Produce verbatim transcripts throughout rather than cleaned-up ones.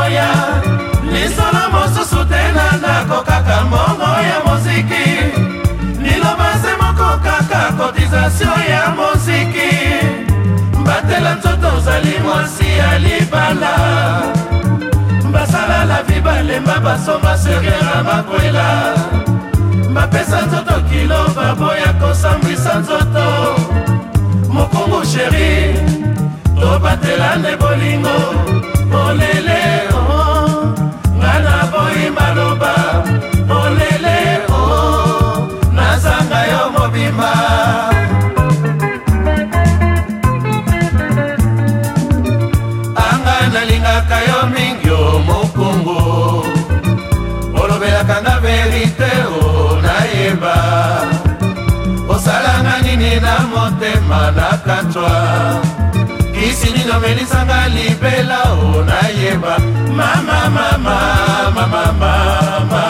koya lisolo mosusu tena ndako kaka mbongo ya muziki liloba se moko kaka cotisation ya muziki mbatela nzoto ozali mwasi ya libala basala la vie balemba basomba seriera bakwela bapesa nzoto kilo baboya kosambwisa nzoto mokongo sheri tobatelane bolingo olele o ngana boyi maloba olele o nazanga yo mobimba anga nalingaka yo mingi o mokongo olobelaka nga verite o nayeba osalanga nini na motema nakatwa kisi nino melisanga libela o nayeba mama mama mama mama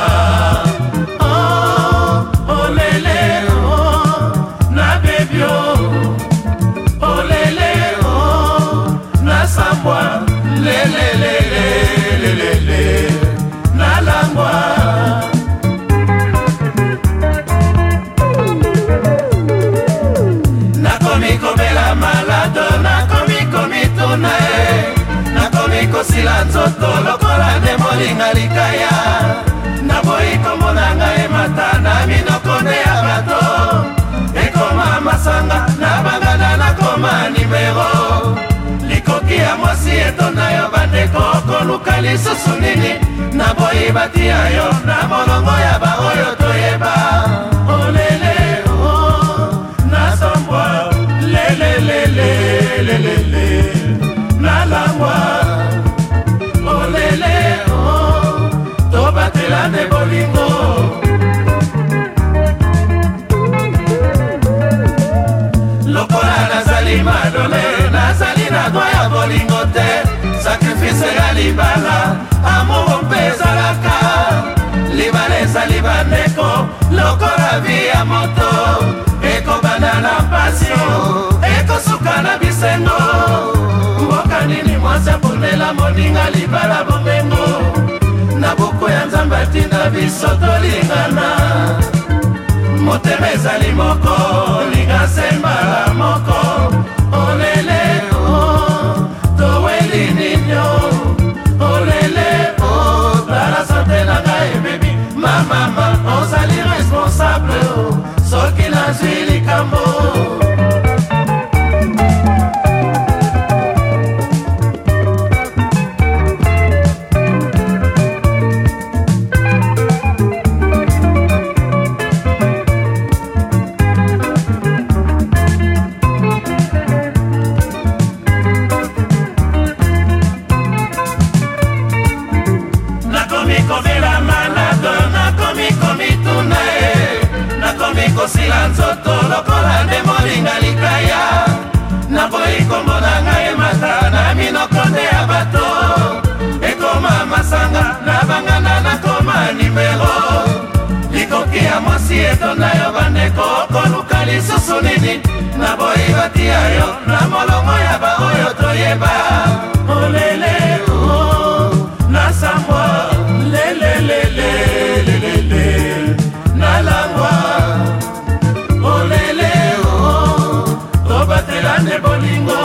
oh olele oh na bebio olele oh na sambwa lele lele lele lele na langwa nakomi kobela malado nakomi komituna e nakomi kosila nzoto lokola nde molinga likaya naboyi komona ngai mata na minoko nde ya bato ekoma masanga nabangana nakoma nimero likoki ya mwasi etonda yo bandeko koluka lisusu nini naboyi batia yo na molongo ya baoyo toyeba olele o nasombwa lelelelelelele nalangwa olele o tobatelane bolingo lokola nazali malole nazali na dwa ya bolingo te sakrifise ya libala amoro mpe ezalaka libala ezali bandeko lokola vi ya moto ekobanda na pasio ekosuka na bisengo mboka nini mwasi aponela moninga libala bomengo na buku ya nzambe atinda biso tolingana motema ezali moko linga sembala moko olele o toweli ninyo olele o tala sante na ngai bebi mamama ozali responsable soki nazwi likambo kosila nzoto lokola nde molinga likaya naboyi kombona ngai mata na minoko nde ya bato ekoma masanga nabangana nakoma nimero likoki ya mwasi etonda yo bandeko koluka lisusu nini naboyi batia yo na molongo ya baoyo toyeba olele o nasambwa lelelelelelele nalangwa olele o tobatelane bolingo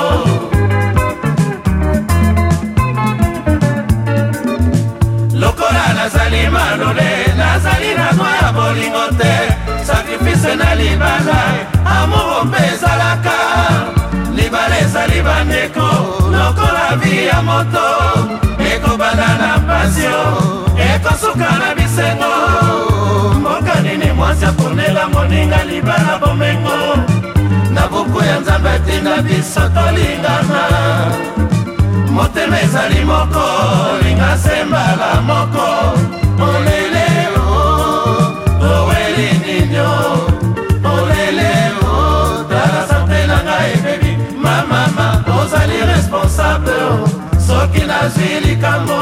lokola nazali malole nazali na dwa ya bolingo te sakrifise na libala amoro mpe ezalaka libala ezali bandeko lokola vi ya moto ekobanda na pasio ekosuka na bisengo mboka nini mwasi aponela moninga libala bomengo na buku ya nzambe atinda biso tolingana motema ezali moko linga sembala moko olele o oweli ninyo olele o tala sante na ngai bebi mamama ozali responsable soki nazwi likambo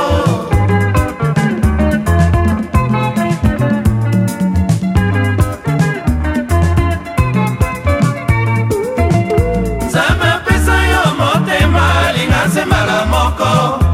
moko